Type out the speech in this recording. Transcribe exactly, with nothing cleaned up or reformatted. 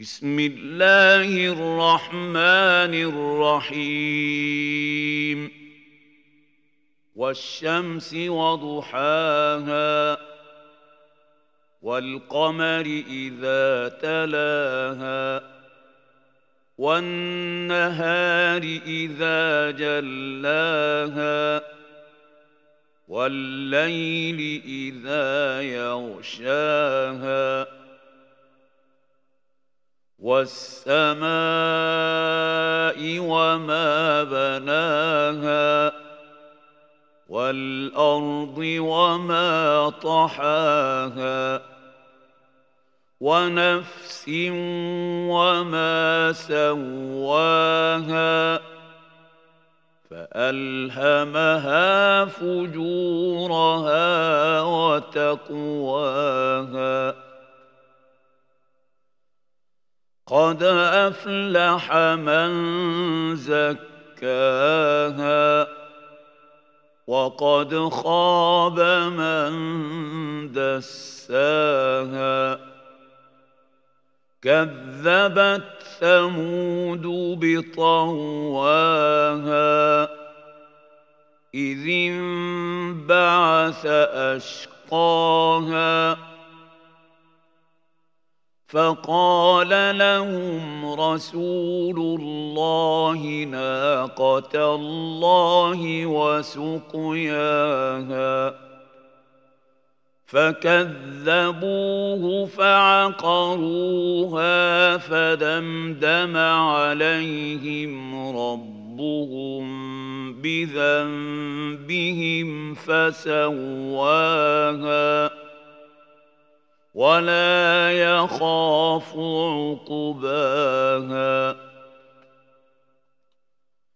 بسم الله الرحمن الرحيم والشمس وضحاها والقمر إذا تلاها والنهار إذا جلاها والليل إذا يغشاها والسماء وما بناها والأرض وما طحاها ونفس وما سواها فألهمها فجورها وتقواها قد أفلح من زكاها وقد خاب من دساها كذبت ثمود بطغواها إذ انبعث أشقاها فقال لهم رسول الله ناقة الله وسقياها فكذبوه فعقروها فدمدم عليهم ربهم بذنبهم فسواها ولا يخاف عقباها